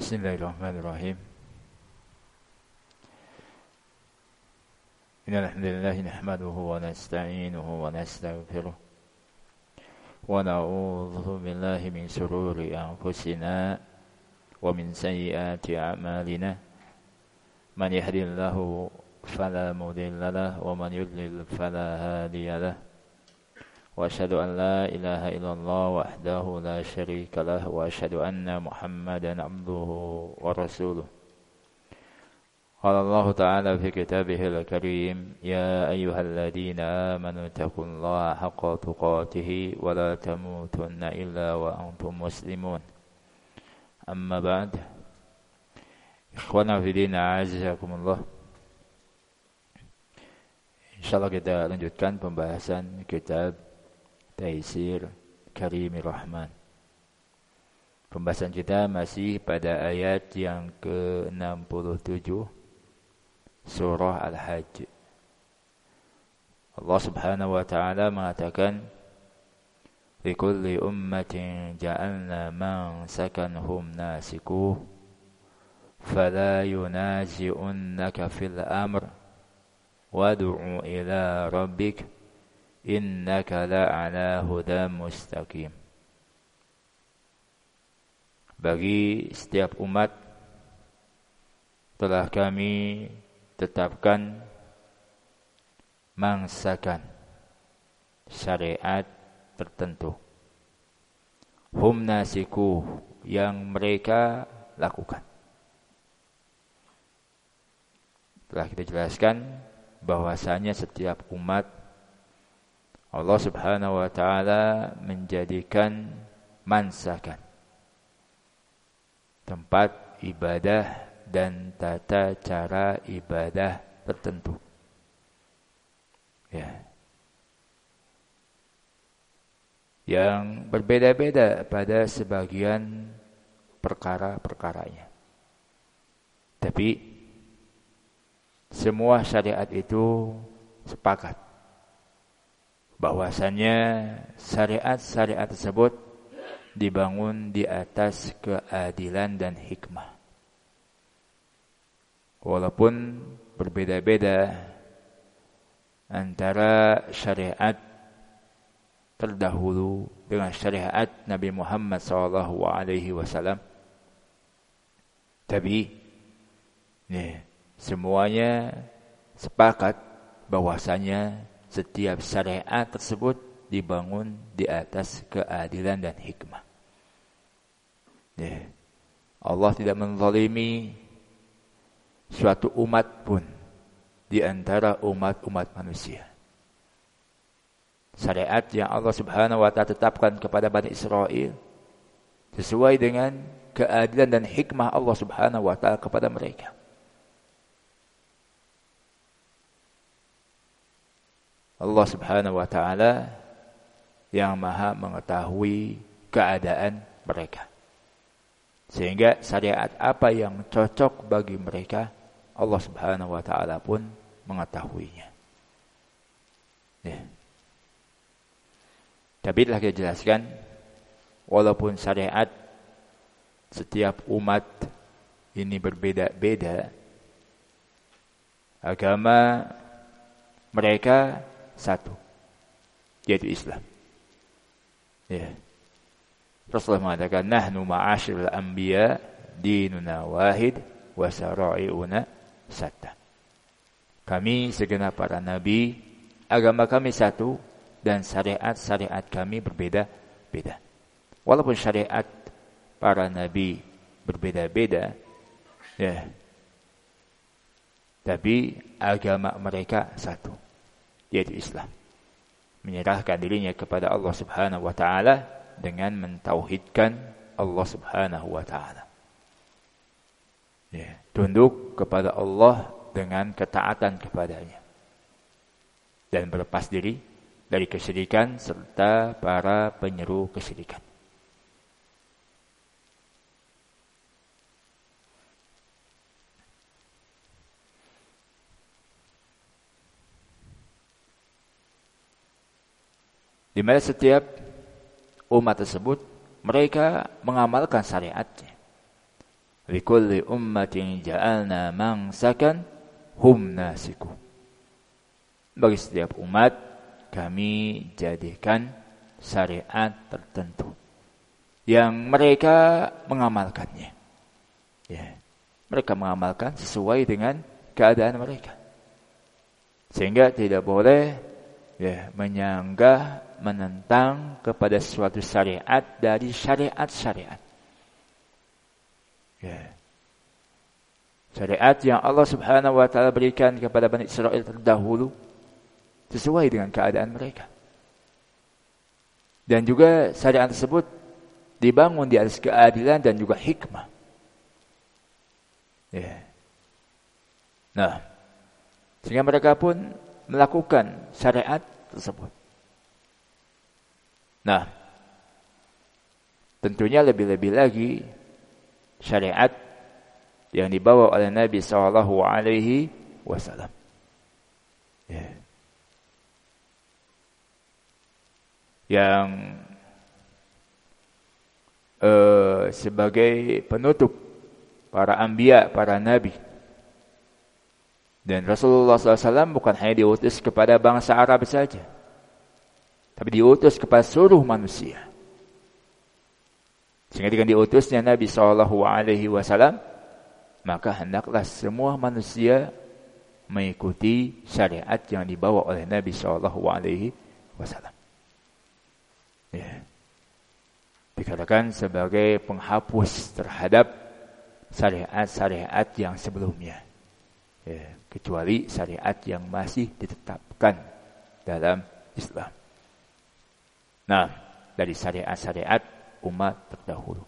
Bismillahirrahmanirrahim. Innal hamdalillah nahmaduhu wa nasta'inuhu wa nastaghfiruh wa na'udzu billahi min shururi anfusina wa min sayyiati a'malina. Man yahdihillahu fala mudilla lahu wa man yudlil fala hadiya lahu. Wa asyhadu an la ilaha illallah wahdahu la syarika lah wa asyhadu anna Muhammadan abduhu wa rasuluh. Qala Allah ta'ala fi kitabihil karim, ya ayyuhalladzina amanu taqullaha haqqa tuqatih wa la tamutunna illa wa antum muslimun. Amma ba'd. Ikhwana fi din, a'azzakumullah. Insyaallah kita lanjutkan pembahasan kitab Taisir Karimir Rahman. Pembahasan kita masih pada ayat yang ke-67 surah Al-Hajj. Allah Subhanahu wa ta'ala mengatakan, likulli ummatin ja'alna mansakanhum nasikuh fala yunazi'unnaka fil amr wad'u ila rabbik innaka la'ala hudam mustaqim. Bagi setiap umat telah kami tetapkan mangsakan syariat tertentu, hum nasiku, yang mereka lakukan. Telah kita jelaskan bahwasanya setiap umat Allah Subhanahu wa ta'ala menjadikan mansakan, tempat ibadah dan tata cara ibadah tertentu. Ya. Yang berbeda-beda pada sebagian perkara-perkaranya. Tapi semua syariat itu sepakat bahwasannya syariat-syariat tersebut dibangun di atas keadilan dan hikmah. Walaupun berbeda-beda antara syariat terdahulu dengan syariat Nabi Muhammad SAW, tapi semuanya sepakat bahwasanya setiap syariat tersebut dibangun di atas keadilan dan hikmah. Allah tidak menzalimi suatu umat pun di antara umat-umat manusia. Syariat yang Allah Subhanahu wa ta'ala tetapkan kepada Bani Israel sesuai dengan keadilan dan hikmah Allah Subhanahu wa ta'ala kepada mereka. Allah Subhanahu wa ta'ala yang maha mengetahui keadaan mereka, sehingga syariat apa yang cocok bagi mereka Allah Subhanahu wa ta'ala pun mengetahuinya. Tapi telah kita jelaskan, walaupun syariat setiap umat ini berbeda-beda, agama mereka satu, yaitu Islam. Rasulullah mengatakan, nahnu ma'asyiral anbiya dinuna wahid wa sara'iuna satta. Kami segenap para nabi, agama kami satu dan syariat-syariat kami berbeda-beda. Walaupun syariat para nabi berbeda-beda, tapi agama mereka satu, yaitu Islam. Menyerahkan dirinya kepada Allah Subhanahu wa ta'ala dengan mentauhidkan Allah Subhanahu wa ta'ala. Tunduk kepada Allah dengan ketaatan kepadanya, dan berlepas diri dari kesyirikan serta para penyeru kesyirikan. Di mana setiap umat tersebut mereka mengamalkan syariatnya. likulli ummatin ja'alna mansakan hum nasiku. Bagi setiap umat kami jadikan syariat tertentu yang mereka mengamalkannya. Ya, mereka mengamalkan sesuai dengan keadaan mereka. Sehingga tidak boleh menyanggah, menentang kepada suatu syariat dari syariat-syariat. Ya. Syariat yang Allah Subhanahu wa taala berikan kepada Bani Israel terdahulu sesuai dengan keadaan mereka. Dan juga syariat tersebut dibangun di atas keadilan dan juga hikmah. Ya. Nah, sehingga mereka pun melakukan syariat tersebut. Nah, tentunya lebih-lebih lagi syariat yang dibawa oleh Nabi sallallahu alaihi wasallam. Ya. Yang sebagai penutup para anbiya, para nabi. Dan Rasulullah SAW bukan hanya diutus kepada bangsa Arab saja, tapi diutus kepada seluruh manusia. Sehingga dengan diutusnya Nabi SAW, maka hendaklah semua manusia mengikuti syariat yang dibawa oleh Nabi SAW. Ya. Dikatakan sebagai penghapus terhadap syariat-syariat yang sebelumnya. Ya. Kecuali syariat yang masih ditetapkan dalam Islam. Nah, dari syariat-syariat umat terdahulu.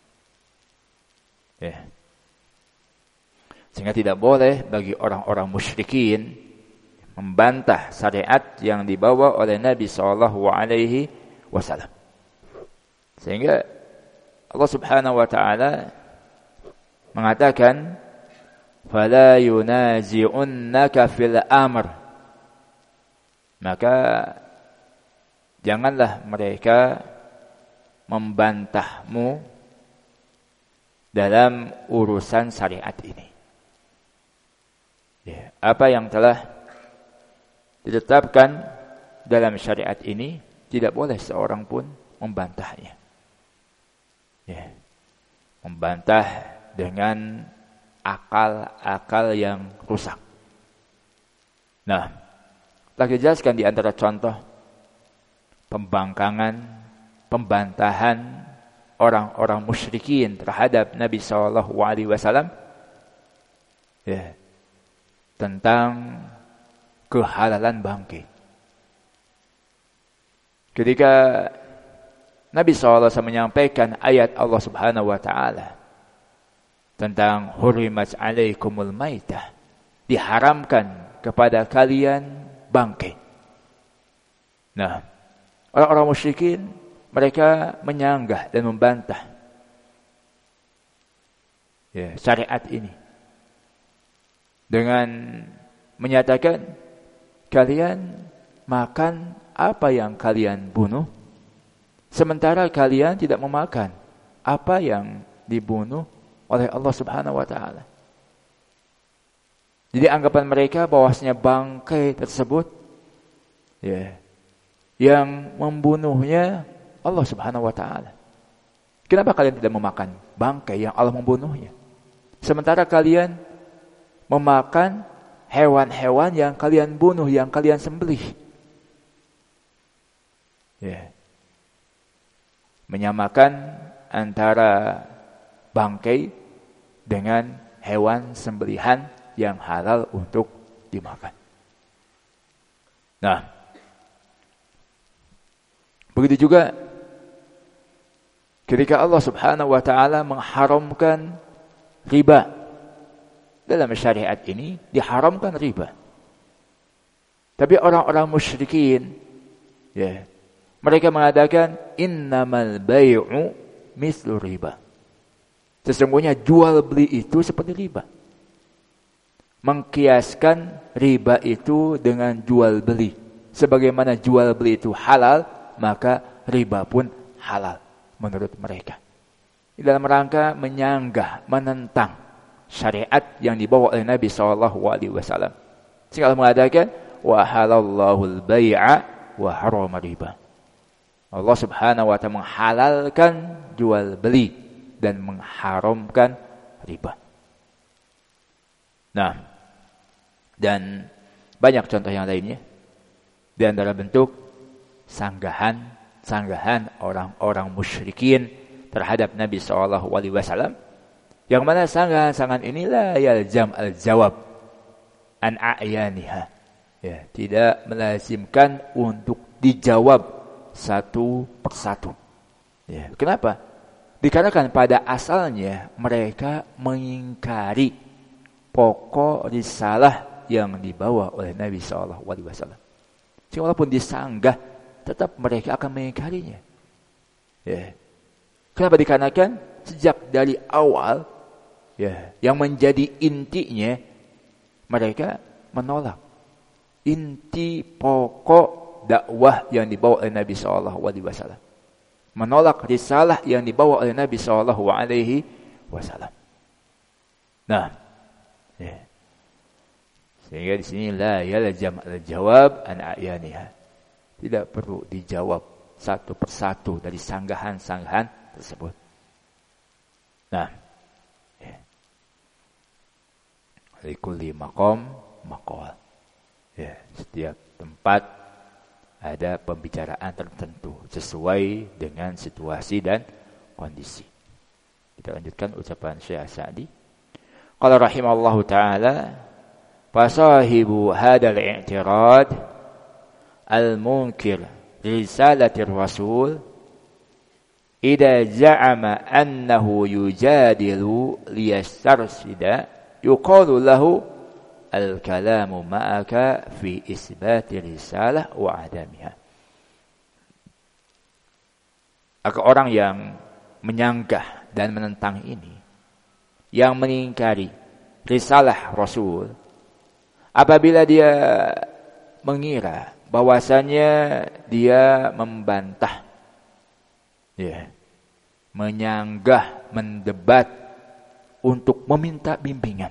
Ya. Sehingga tidak boleh bagi orang-orang musyrikin membantah syariat yang dibawa oleh Nabi SAW. Sehingga Allah Subhanahu wa taala mengatakan fala yunazi'unnaka fil amr, maka janganlah mereka membantahmu dalam urusan syariat ini. Ya, apa yang telah ditetapkan dalam syariat ini tidak boleh seorang pun membantahnya. Ya. Membantah dengan akal-akal yang rusak. Nah, telah dijelaskan di antara contoh pembangkangan, pembantahan orang-orang musyrikin terhadap Nabi SAW, ya, tentang kehalalan bangkai. Ketika Nabi SAW menyampaikan ayat Allah Subhanahu wa taala tentang hurimat alaikumul maitah, diharamkan kepada kalian bangkai. Nah, orang-orang musyrikin mereka menyanggah dan membantah syariat ini dengan menyatakan kalian makan apa yang kalian bunuh, sementara kalian tidak memakan apa yang dibunuh oleh Allah Subhanahu wa taala. Jadi anggapan mereka bahwasanya bangkai tersebut yang membunuhnya Allah Subhanahu wa taala. Kenapa kalian tidak memakan bangkai yang Allah membunuhnya? Sementara kalian memakan hewan-hewan yang kalian bunuh, yang kalian sembelih. Menyamakan antara bangkai dengan hewan sembelihan yang halal untuk dimakan. Nah, begitu juga ketika Allah Subhanahu wa taala mengharamkan riba. Dalam syariat ini diharamkan riba. Tapi orang-orang musyrikin mereka mengatakan innamal bai'u mislu riba. Sesungguhnya jual beli itu seperti riba. Mengkiaskan riba itu dengan jual beli. Sebagaimana jual beli itu halal, maka riba pun halal menurut mereka. dalam rangka menyanggah, menentang syariat yang dibawa oleh Nabi SAW. Sehingga Allah mengatakan, wa halallahu al-bai'a wa harama riba. Allah Subhanahu wa taala menghalalkan jual beli dan mengharamkan riba. Nah, dan banyak contoh yang lainnya. Di antara bentuk sanggahan orang-orang musyrikin terhadap Nabi SAW, yang mana sanggahan inilah yalzam al-jawab an a'yaniha. Ya, tidak melazimkan untuk dijawab satu persatu. Ya, kenapa? Dikarenakan pada asalnya mereka mengingkari pokok risalah yang dibawa oleh Nabi SAW. Sehingga walaupun disanggah, tetap mereka akan mengingkarinya. Ya. Kenapa? Dikarenakan sejak dari awal, ya, yang menjadi intinya mereka menolak inti pokok dakwah yang dibawa oleh Nabi SAW. Menolak risalah yang dibawa oleh Nabi SAW. Nah, ya. Sehingga di sini la yalzam al-jawab an a'yaniha. Tidak perlu dijawab satu persatu dari sanggahan-sanggahan tersebut. Nah, ya. Likulli maqam maqal. Ya, setiap tempat ada pembicaraan tertentu sesuai dengan situasi dan kondisi. Kita lanjutkan ucapan Syekh Sa'di. Qala rahimallahu ta'ala, fasahibu hadal i'tirad al-munkir risalatir rasul idza za'ama annahu yujadilu liyastarsida yuqalu lahu al-kalamu ma'aka fi isbati risalah wa adamiha. Maka orang yang menyanggah dan menentang ini, yang mengingkari risalah Rasul, apabila dia mengira bahwasanya dia membantah, ya, menyanggah, mendebat untuk meminta bimbingan,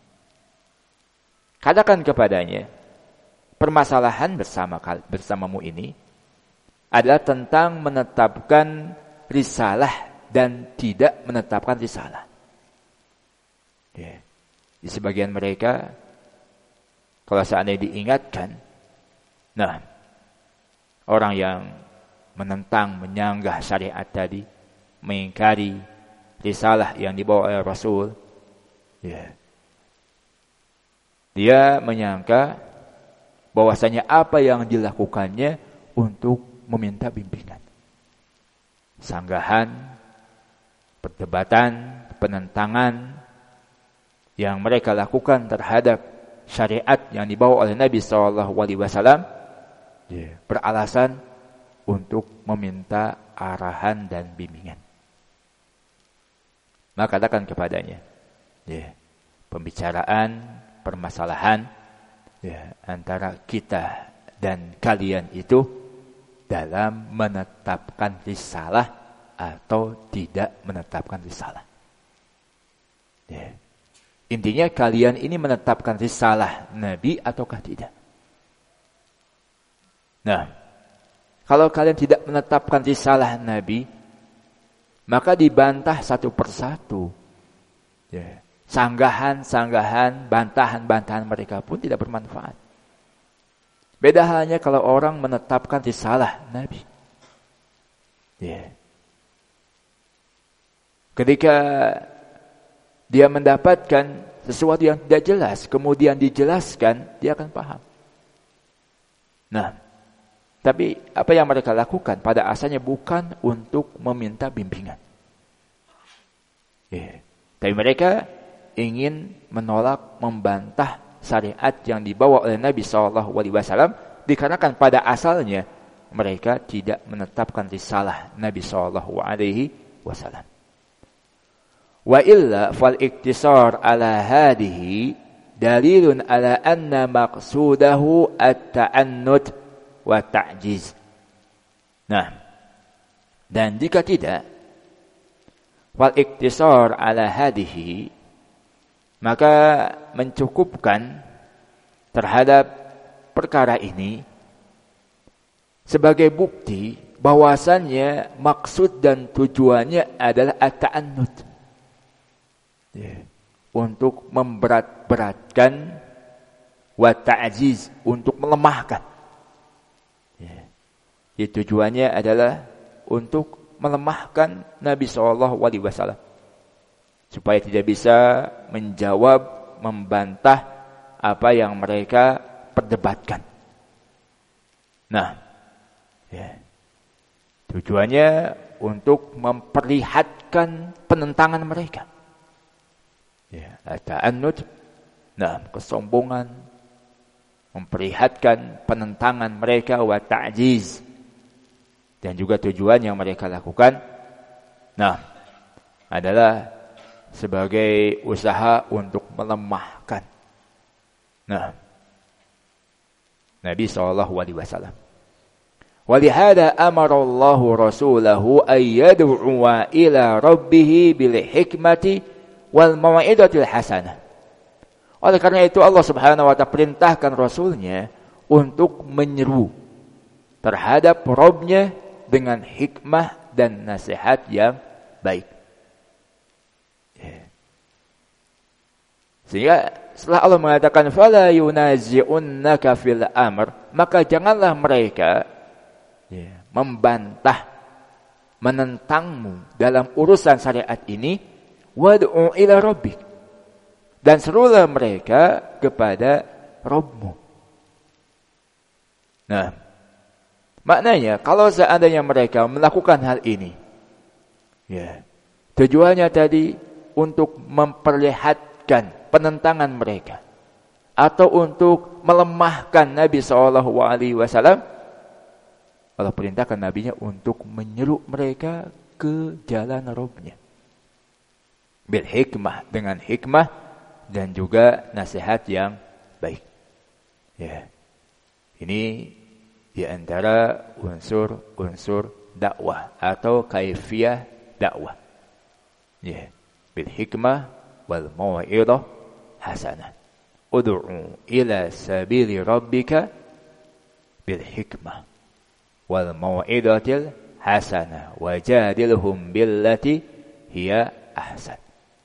katakan kepadanya, permasalahan bersamamu ini adalah tentang menetapkan risalah dan tidak menetapkan risalah. Ya. Di sebagian mereka, kalau seandainya diingatkan, nah, orang yang menentang, menyanggah syariat tadi, mengingkari risalah yang dibawa oleh Rasul, ya, dia menyangka bahwasanya apa yang dilakukannya untuk meminta bimbingan. Sanggahan, perdebatan, penentangan yang mereka lakukan terhadap syariat yang dibawa oleh Nabi SAW, beralasan untuk meminta arahan dan bimbingan. Maka katakan kepadanya, pembicaraan permasalahan antara kita dan kalian itu dalam menetapkan risalah atau tidak menetapkan risalah. Intinya kalian ini menetapkan risalah Nabi ataukah tidak. Nah, kalau kalian tidak menetapkan risalah Nabi, maka dibantah satu persatu. Sanggahan-sanggahan, bantahan-bantahan mereka pun tidak bermanfaat. Beda halnya kalau orang menetapkan risalah Nabi. Ketika dia mendapatkan sesuatu yang tidak jelas, kemudian dijelaskan, dia akan paham. Nah, tapi apa yang mereka lakukan pada asalnya bukan untuk meminta bimbingan. Tapi mereka ingin menolak, membantah syariat yang dibawa oleh Nabi SAW, dikarenakan pada asalnya mereka tidak menetapkan risalah Nabi SAW. Wa illa fal iktisar ala hadihi dalilun ala anna maqsudahu at-ta'annud wa ta'jiz. Nah, dan jika tidak, Wal iktisar ala hadhihi, maka mencukupkan terhadap perkara ini sebagai bukti bahwasannya maksud dan tujuannya adalah at-ta'annud. Untuk memberat-beratkan wa ta'jiz, untuk melemahkan. Tujuannya adalah untuk melemahkan Nabi SAW supaya tidak bisa menjawab, membantah apa yang mereka perdebatkan. Nah, tujuannya untuk memperlihatkan penentangan mereka. Ta'annud, kesombongan, memperlihatkan penentangan mereka wa ta'jiz. Dan juga tujuan yang mereka lakukan adalah sebagai usaha untuk melemahkan Nabi SAW. Walihada amara Allah rasulahu ayyad'uwa ila rabbih bil hikmati wal mau'izatil hasanah. Oleh karena itu Allah Subhanahu wa taala perintahkan rasulnya untuk menyeru terhadap Rabb-nya dengan hikmah dan nasihat yang baik. Sehingga setelah Allah mengatakan fala yunazi'unnaka fil amr, maka janganlah mereka membantah, menentangmu dalam urusan syariat ini. Wad'u ila rabbik, dan serulah mereka kepada Rabbmu. Maknanya kalau seandainya mereka melakukan hal ini, tujuannya tadi untuk memperlihatkan penentangan mereka atau untuk melemahkan Nabi SAW, Allah perintahkan Nabinya untuk menyeru mereka ke jalan Rabbnya bil hikmah, dengan hikmah dan juga nasihat yang baik. Ini di antara unsur-unsur dakwah atau kaifiyah dakwah. Bil hikmah wal mau'izah hasanah. Ud'u ila sabili rabbika bil hikmah wal mau'izatil hasanah wajadilhum billati hiya ahsan.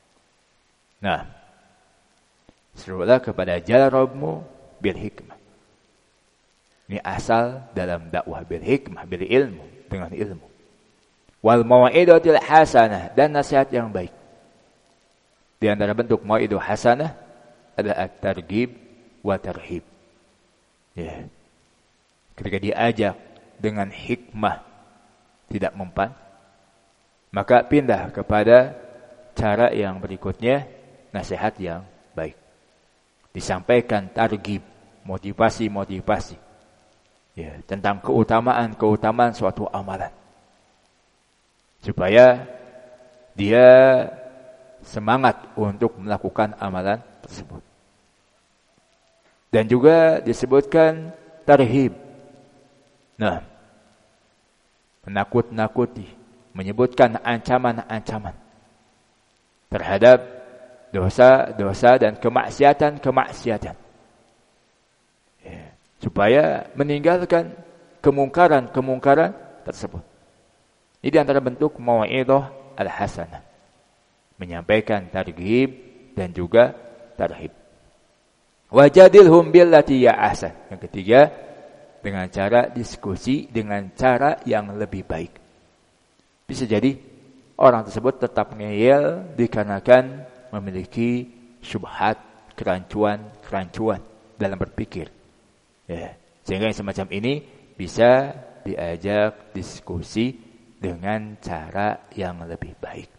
Serulah kepada jalan Rabbmu bil hikmah. Ini asal dalam dakwah, bil hikmah, bil ilmu, dengan ilmu. Wal mau'izatil hasanah, dan nasihat yang baik. Di antara bentuk mau'izah hasanah adalah at-targhib wa tarhib. Ketika diajak dengan hikmah tidak mempan, maka pindah kepada cara yang berikutnya, nasihat yang baik. Disampaikan targhib, motivasi-motivasi tentang keutamaan suatu amalan, supaya dia semangat untuk melakukan amalan tersebut. Dan juga disebutkan tarhib, menakut-nakuti, menyebutkan ancaman-ancaman terhadap dosa-dosa dan kemaksiatan-kemaksiatan, supaya meninggalkan kemungkaran-kemungkaran tersebut. Ini antara bentuk mau'izah al-hasanah, menyampaikan targhib dan juga tarhib. Wajadilhum billati ya ahsan. Yang ketiga, dengan cara diskusi dengan cara yang lebih baik. Bisa jadi orang tersebut tetap ngeyel dikarenakan memiliki syubhat, kerancuan dalam berpikir. Sehingga yang semacam ini bisa diajak diskusi dengan cara yang lebih baik.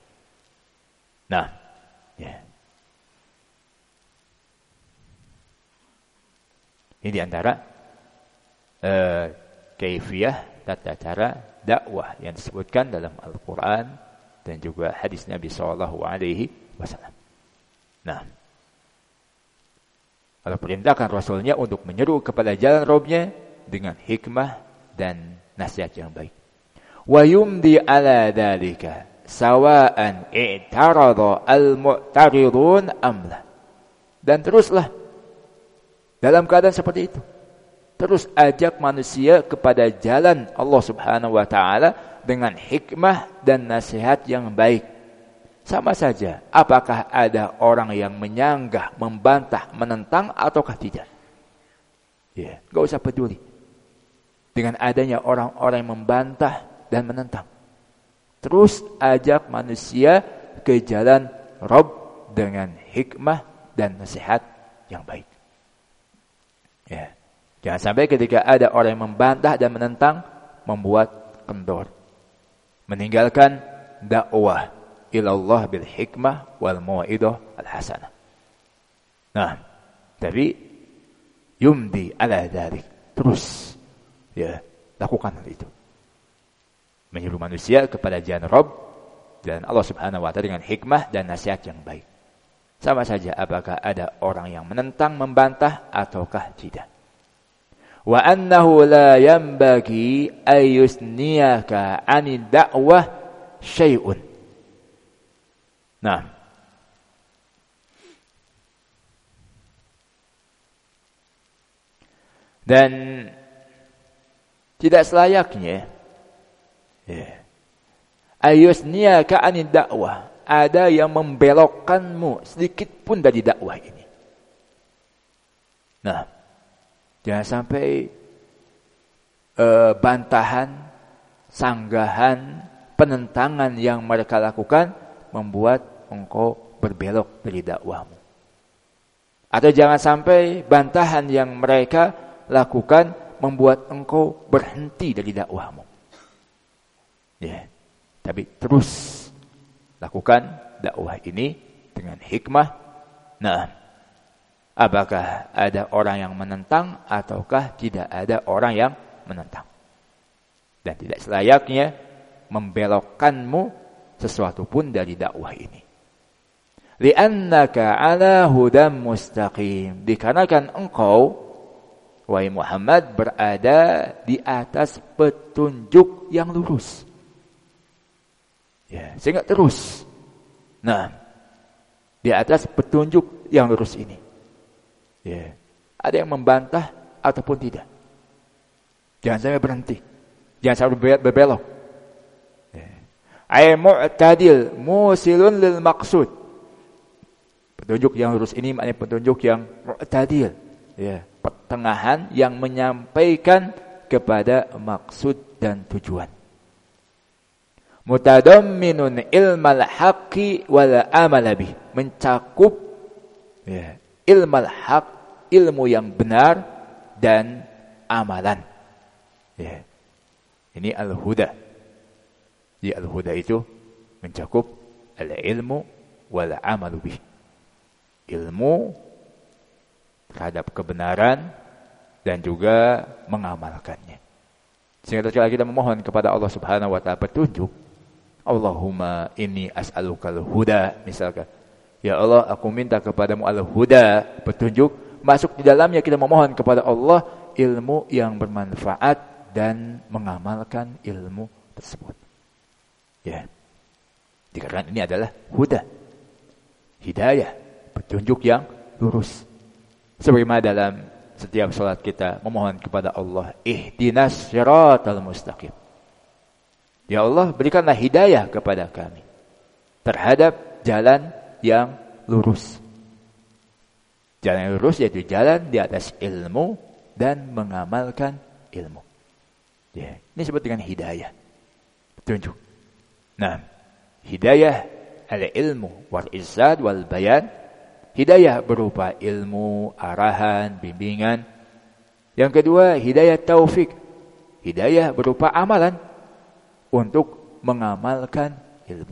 Ini diantara kaifiyah, tata cara dakwah yang disebutkan dalam Al-Quran dan juga hadis Nabi SAW. Allah perintahkan Rasulnya untuk menyeru kepada jalan Rabbnya dengan hikmah dan nasihat yang baik. Wa yumdi ala dalika, sawa'an i'tarada al-mu'taridun amla. Dan teruslah dalam keadaan seperti itu. Terus ajak manusia kepada jalan Allah Subhanahu wa taala dengan hikmah dan nasihat yang baik. Sama saja, apakah ada orang yang menyanggah, membantah, menentang ataukah tidak? Ya, enggak usah peduli dengan adanya orang-orang yang membantah dan menentang. Terus ajak manusia ke jalan Rabb dengan hikmah dan nasihat yang baik. Ya. Jangan sampai ketika ada orang yang membantah dan menentang, membuat kendor. Meninggalkan dakwah ilallah bil hikmah wal mau'idah al hasanah. Nah, tapi yumdi ala dzalik. Terus ya, lakukan hal itu. Menyuruh manusia kepada jalan Rabb dan Allah Subhanahu wa taala dengan hikmah dan nasihat yang baik. Sama saja apakah ada orang yang menentang, membantah ataukah tidak. Wa annahu la yanbaghi ayyusniyaka 'anid da'wah syai'un. Nah, dan tidak selayaknya ayyusniyaka 'anid da'wah, ada yang membelokkanmu sedikit pun dari dakwah ini. Nah, jangan sampai bantahan, sanggahan, penentangan yang mereka lakukan membuat engkau berbelok dari dakwahmu. Atau jangan sampai bantahan yang mereka lakukan membuat engkau berhenti dari dakwahmu. Ya, tapi terus lakukan dakwah ini dengan hikmah. Nah, apakah ada orang yang menentang ataukah tidak ada orang yang menentang? Dan tidak selayaknya membelokkanmu sesuatu pun dari dakwah ini. Li'annaka ala hudam mustaqim. Dikarenakan engkau, wahai Muhammad, berada di atas petunjuk yang lurus. Ya, sehingga terus. Nah, di atas petunjuk yang lurus ini. Ya, ada yang membantah ataupun tidak. Jangan sampai berhenti. Jangan sampai berbelok. Ya. Ay mu'tadil musilun lil maqsud. Petunjuk yang lurus ini maknanya petunjuk yang mu'tadil. Ya, pertengahan yang menyampaikan kepada maksud dan tujuan. Mutadamminun ilmal haqqi wal amal bih, mencakup ya, ilmal haq, ilmu yang benar dan amalan. Ya. Ini al-huda. Di al-huda itu mencakup al-ilmu wal amal bih. Ilmu terhadap kebenaran dan juga mengamalkannya. Sehingga ketika kita memohon kepada Allah Subhanahu wa taala petunjuk, Allahumma inni as'alukal huda, misalkan. Ya Allah, aku minta kepadamu al-huda, petunjuk. Masuk di dalamnya kita memohon kepada Allah ilmu yang bermanfaat dan mengamalkan ilmu tersebut. Ya. Dikarenakan ini adalah huda. Hidayah, petunjuk yang lurus. Sebagaimana dalam setiap salat kita memohon kepada Allah, ihdinas siratal mustaqim. Ya Allah, berikanlah hidayah kepada kami terhadap jalan yang lurus. Jalan yang lurus yaitu jalan di atas ilmu dan mengamalkan ilmu. Ya, ini disebut dengan hidayah, petunjuk. Nah, hidayah al-ilmu wal irsad wal bayan. Hidayah berupa ilmu, arahan, bimbingan. Yang kedua, hidayah taufik. Hidayah berupa amalan untuk mengamalkan ilmu.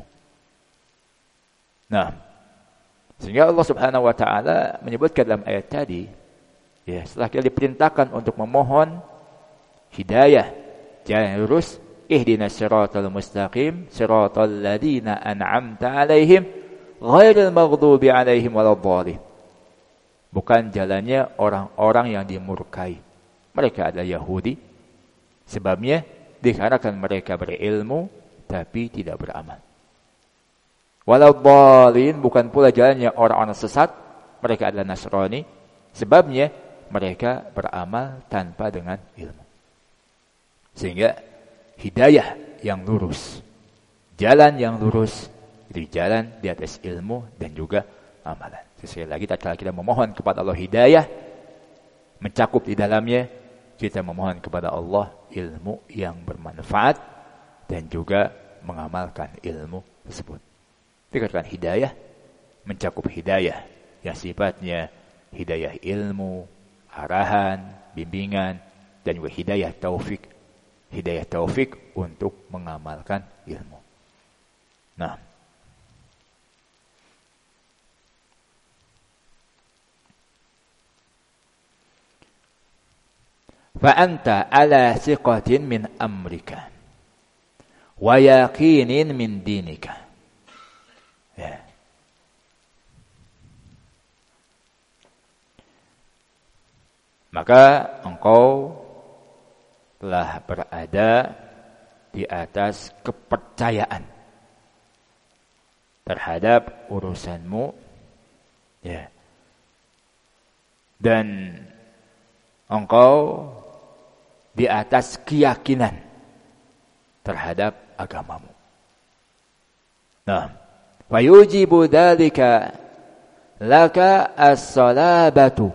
Nah, sehingga Allah Subhanahu wa taala menyebutkan dalam ayat tadi, ya, setelah kita diperintahkan untuk memohon hidayah, jalan lurus, ihdinas siratal mustaqim, siratal ladzina an'amta 'alaihim ghairil maghdubi 'alaihim waladdallin. Bukan jalannya orang-orang yang dimurkai. Mereka adalah Yahudi. Sebabnya dikarenakan mereka berilmu tapi tidak beramal. Walau dhalin, bukan pula jalannya orang-orang sesat, mereka adalah Nasrani. Sebabnya mereka beramal tanpa dengan ilmu. Sehingga hidayah yang lurus, jalan yang lurus, itu jalan di atas ilmu dan juga amalan. Sekali lagi, tatkala kita memohon kepada Allah hidayah, mencakup di dalamnya, kita memohon kepada Allah ilmu yang bermanfaat dan juga mengamalkan ilmu tersebut. Dikatakan hidayah, mencakup hidayah yang sifatnya hidayah ilmu, arahan, bimbingan, dan juga hidayah taufik. Hidayah taufik untuk mengamalkan ilmu. Nah, fa anta ala thiqatin min amrika wa yaqinin min dinika. Ya. Maka engkau telah berada di atas kepercayaan terhadap urusanmu, ya. Dan engkau di atas keyakinan terhadap agamamu. Nah, fayujibu dzalika laka as-salabatu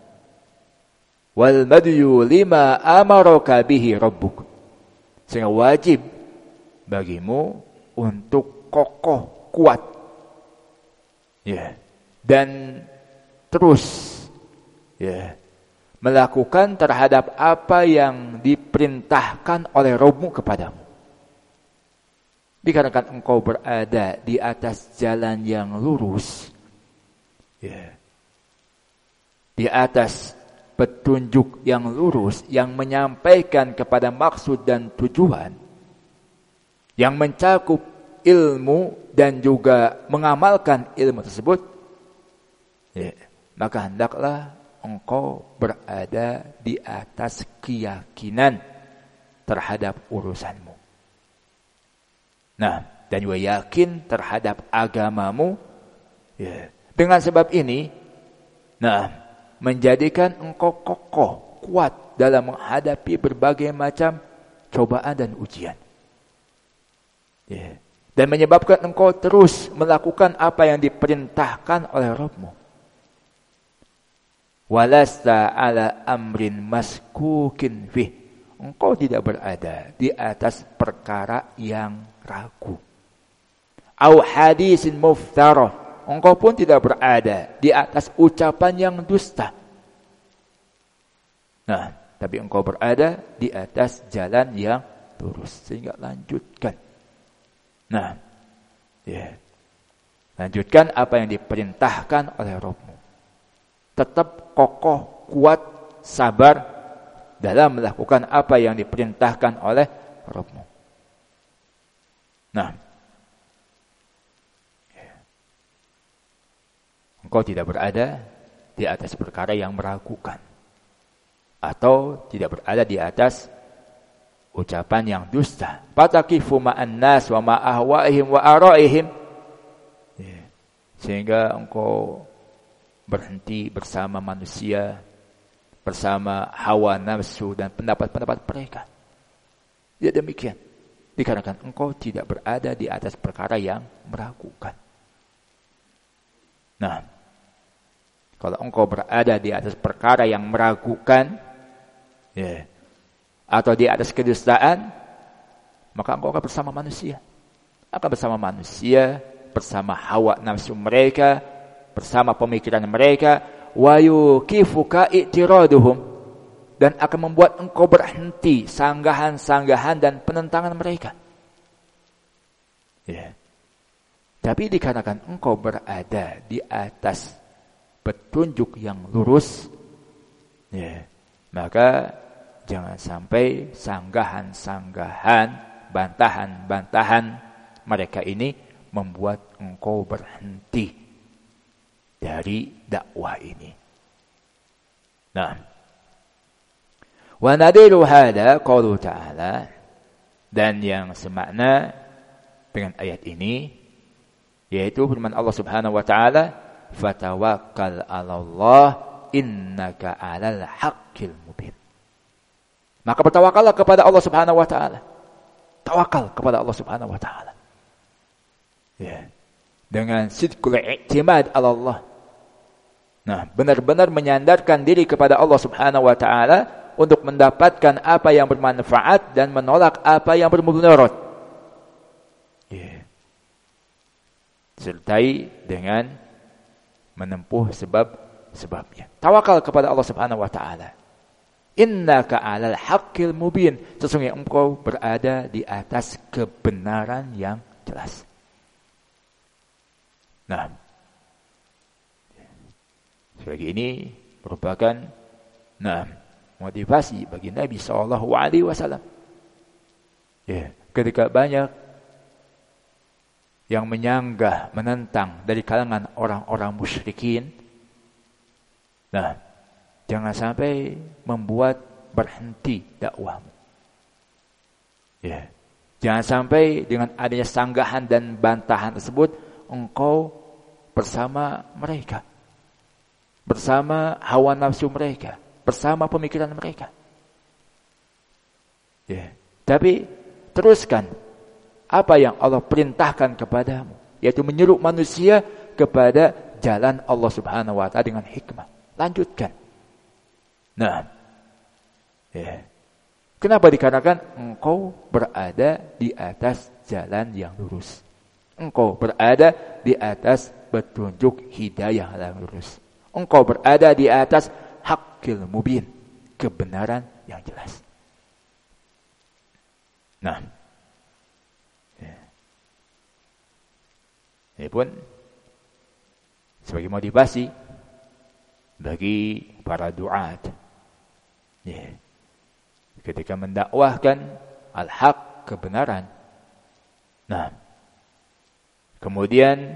wal madyu lima amaraka bihi rabbuk. Sehingga wajib bagimu untuk kokoh, kuat, ya, dan terus, ya, melakukan terhadap apa yang diperintahkan oleh Rabbmu kepadamu. Dikarenakan engkau berada di atas jalan yang lurus, ya, di atas petunjuk yang lurus, yang menyampaikan kepada maksud dan tujuan, yang mencakup ilmu dan juga mengamalkan ilmu tersebut, ya, maka hendaklah engkau berada di atas keyakinan terhadap urusanmu. Nah, dan juga yakin terhadap agamamu, ya. Dengan sebab ini, nah, menjadikan engkau kokoh, kuat dalam menghadapi berbagai macam cobaan dan ujian, ya. Dan menyebabkan engkau terus melakukan apa yang diperintahkan oleh Rabbmu. Walasta ala amrin maskukin fih. Engkau tidak berada di atas perkara yang ragu. Au hadisin muftarah. Engkau pun tidak berada di atas ucapan yang dusta. Nah, tapi engkau berada di atas jalan yang lurus. Sehingga lanjutkan. Nah, ya, lanjutkan apa yang diperintahkan oleh Rabbmu. Tetap kokoh, kuat, sabar dalam melakukan apa yang diperintahkan oleh Rabbmu. Nah, engkau tidak berada di atas perkara yang meragukan, atau tidak berada di atas ucapan yang dusta. Fataqifu ma'an nas wa ma'ahwaihim wa ara'ihim. Sehingga engkau berhenti bersama manusia, bersama hawa nafsu dan pendapat-pendapat mereka. Ya demikian. Dikarenakan engkau tidak berada di atas perkara yang meragukan. Nah, kalau engkau berada di atas perkara yang meragukan, ya, atau di atas kedustaan, maka engkau akan bersama manusia. Akan bersama manusia, bersama hawa nafsu mereka, bersama pemikiran mereka, wa yukifuka i'tiraduhum, dan akan membuat engkau berhenti sanggahan-sanggahan dan penentangan mereka. Ya. Tapi dikarenakan engkau berada di atas petunjuk yang lurus, ya, maka jangan sampai sanggahan-sanggahan, bantahan-bantahan mereka ini membuat engkau berhenti dari dakwah ini. Nah, wa nadiru hada qaulu ta'ala, dan yang semakna dengan ayat ini Yaitu firman Allah Subhanahu wa taala, "Fatawakkal 'alallah innaka 'alal haqqil mubin." Maka bertawakallah kepada Allah Subhanahu wa taala. Tawakal kepada Allah Subhanahu wa taala. Ya. Dengan sidqul i'timad 'ala Allah. Nah, benar-benar menyandarkan diri kepada Allah Subhanahu wa taala untuk mendapatkan apa yang bermanfaat dan menolak apa yang bermudarat. Ya. Sertai dengan menempuh sebab-sebabnya. Tawakal kepada Allah Subhanahu wa taala. Innaka 'alal haqqil mubin. Sesungguhnya engkau berada di atas kebenaran yang jelas. Nah, sebagai ini merupakan motivasi bagi Nabi SAW. Ya, ketika banyak yang menyanggah, menentang dari kalangan orang-orang musyrikin, jangan sampai membuat berhenti dakwahmu. Ya. Jangan sampai dengan adanya sanggahan dan bantahan tersebut engkau bersama mereka. Bersama hawa nafsu mereka, bersama pemikiran mereka. Ya. Tapi teruskan apa yang Allah perintahkan kepadamu, yaitu menyeru manusia kepada jalan Allah Subhanahu wa taala dengan hikmah. Lanjutkan. Nah, ya. Kenapa dikarenakan engkau berada di atas jalan yang lurus. Engkau berada di atas petunjuk hidayah yang lurus. Engkau berada di atas haqqil mubin, kebenaran yang jelas. Nah, ya. Ini pun sebagai motivasi bagi para duat. Ya. Ketika mendakwahkan al-haq, kebenaran. Nah, kemudian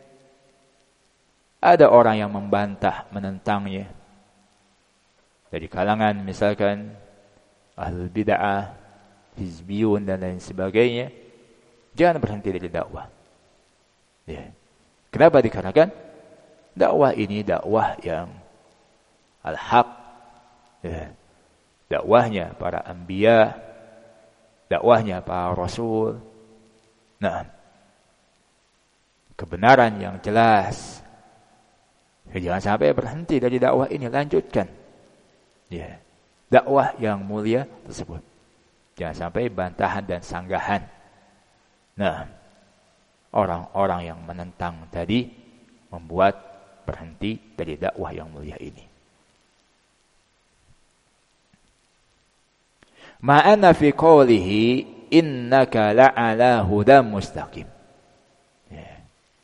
ada orang yang membantah, menentangnya. Dari kalangan misalkan ahlul bid'ah, hizbiyun dan lain sebagainya. Jangan berhenti dari dakwah. Ya. Kenapa? Dikarenakan dakwah ini dakwah yang al-haq. Ya. Dakwahnya para anbiya, dakwahnya para rasul. Nah, kebenaran yang jelas. Jangan sampai berhenti dari dakwah ini, lanjutkan. Ya, dakwah yang mulia tersebut. Jangan sampai bantahan dan sanggahan. Nah, orang-orang yang menentang tadi membuat berhenti dari dakwah yang mulia ini. Ma'ana fi qawlihi innaka la'ala hudam mustaqim. Ya.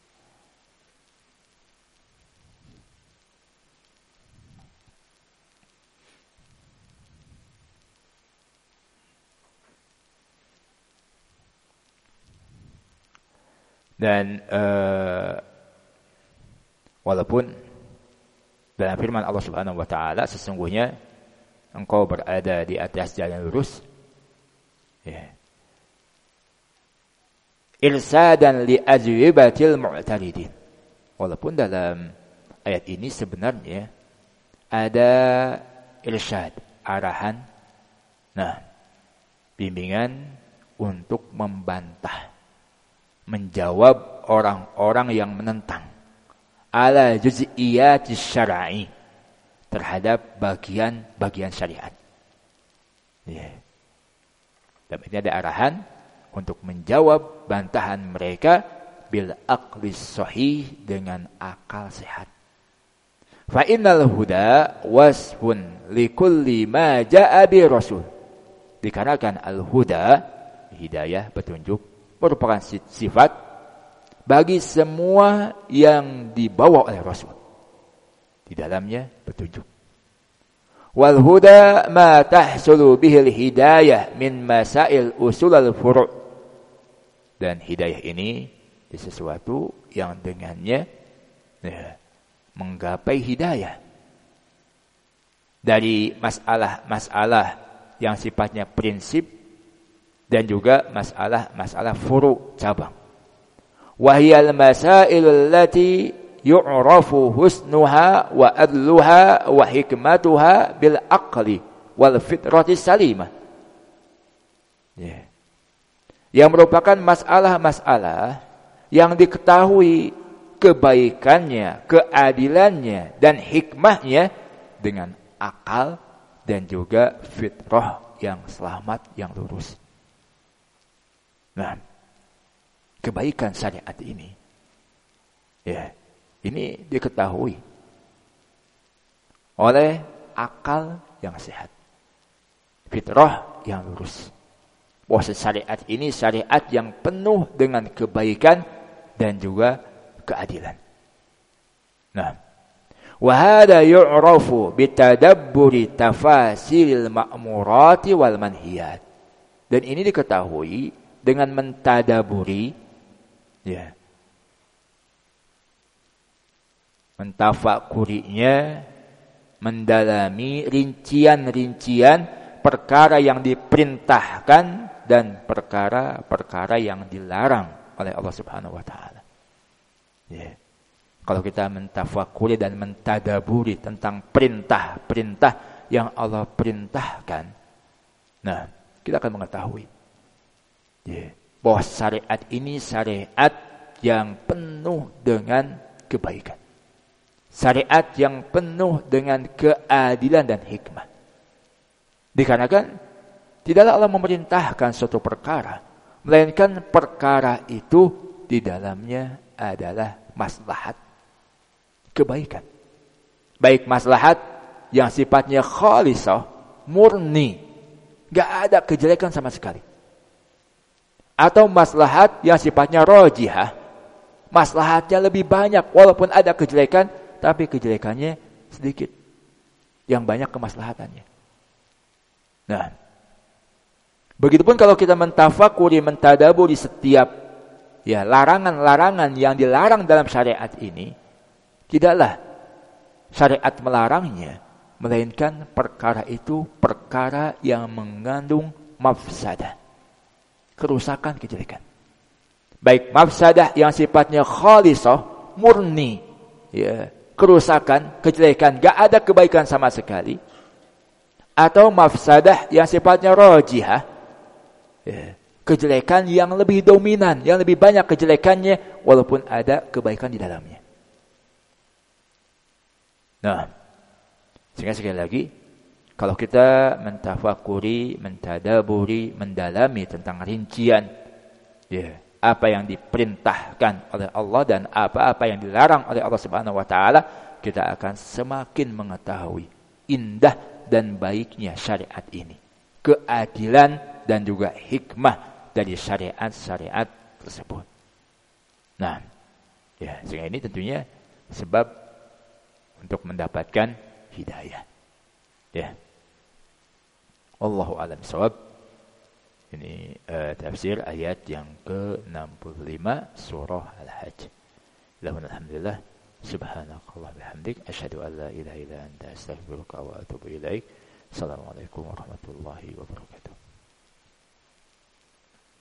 Dan walaupun dalam firman Allah Subhanahu wa taala, sesungguhnya engkau berada di atas jalan lurus. Ya. Irsadan li ajwibatil mu'taridin. Walaupun dalam ayat ini sebenarnya ada irsyad, arahan, bimbingan untuk membantah, menjawab orang-orang yang menentang ala juz'iyatis syar'i, terhadap bagian-bagian syariat. Ya. Dan ini ada arahan untuk menjawab bantahan mereka bil aqlis sahih, dengan akal sehat. Fa innal huda wasfun likulli ma jaa bi rasul. Dikarenakan al-huda, hidayah, petunjuk, merupakan sifat bagi semua yang dibawa oleh Rasul. Di dalamnya petunjuk. Wal huda ma tahsulu bihil hidayah min masail usul al-furu'. Dan hidayah ini sesuatu yang dengannya menggapai hidayah dari masalah-masalah yang sifatnya prinsip dan juga masalah-masalah furu', cabang. Wa hiyal masailul lati yu'rafu husnuha wa adluha wa hikmatuha bil aqli wal fitrati salimah. Yang merupakan masalah-masalah yang diketahui kebaikannya, keadilannya, dan hikmahnya dengan akal dan juga fitrah yang selamat, yang lurus. Nah, kebaikan syariat ini, ini diketahui oleh akal yang sehat, fitrah yang lurus. Bahwa syariat ini syariat yang penuh dengan kebaikan dan juga keadilan. Nah, wa hada yu'rafu bitadabburi tafasilil ma'murati wal manhiyat. Dan ini diketahui dengan mentadaburi, mentafakurinya, mendalami rincian-rincian perkara yang diperintahkan dan perkara-perkara yang dilarang oleh Allah Subhanahu wa taala. Kalau kita mentafakuri dan mentadaburi tentang perintah-perintah yang Allah perintahkan, nah, kita akan mengetahui bahwa syariat ini syariat yang penuh dengan kebaikan. Syariat yang penuh dengan keadilan dan hikmah. Dikarenakan tidaklah Allah memerintahkan suatu perkara, melainkan perkara itu di dalamnya adalah maslahat kebaikan. Baik maslahat yang sifatnya khalisah, murni, gak ada kejelekan sama sekali. Atau maslahat yang sifatnya rajihah, maslahatnya lebih banyak walaupun ada kejelekan, tapi kejelekannya sedikit. Yang banyak kemaslahatannya. Nah, begitupun kalau kita mentafakuri, mentadaburi setiap larangan-larangan yang dilarang dalam syariat ini, tidaklah syariat melarangnya, melainkan perkara itu perkara yang mengandung mafsadah, kerusakan, kejelekan. Baik mafsadah yang sifatnya khalisah, murni, kerusakan, kejelekan, gak ada kebaikan sama sekali, atau mafsadah yang sifatnya rajihah, kejelekan yang lebih dominan, yang lebih banyak kejelekannya walaupun ada kebaikan di dalamnya. Nah, sehingga sekali lagi, kalau kita mentafakuri, mentadaburi, mendalami tentang rincian apa yang diperintahkan oleh Allah dan apa-apa yang dilarang oleh Allah Subhanahu wa taala, kita akan semakin mengetahui indah dan baiknya syariat ini, keadilan dan juga hikmah dari syariat-syariat tersebut. Nah, sehingga ini tentunya sebab untuk mendapatkan hidayah. Allahu a'lam bishawab. Ini tafsir ayat yang ke-65 surah Al-Hajj. Alhamdulillah, subhanakallah bihamdik, asyhadu an la ilaha illa anta, astaghfiruka wa atubu ilaik. Assalamualaikum warahmatullahi wabarakatuh.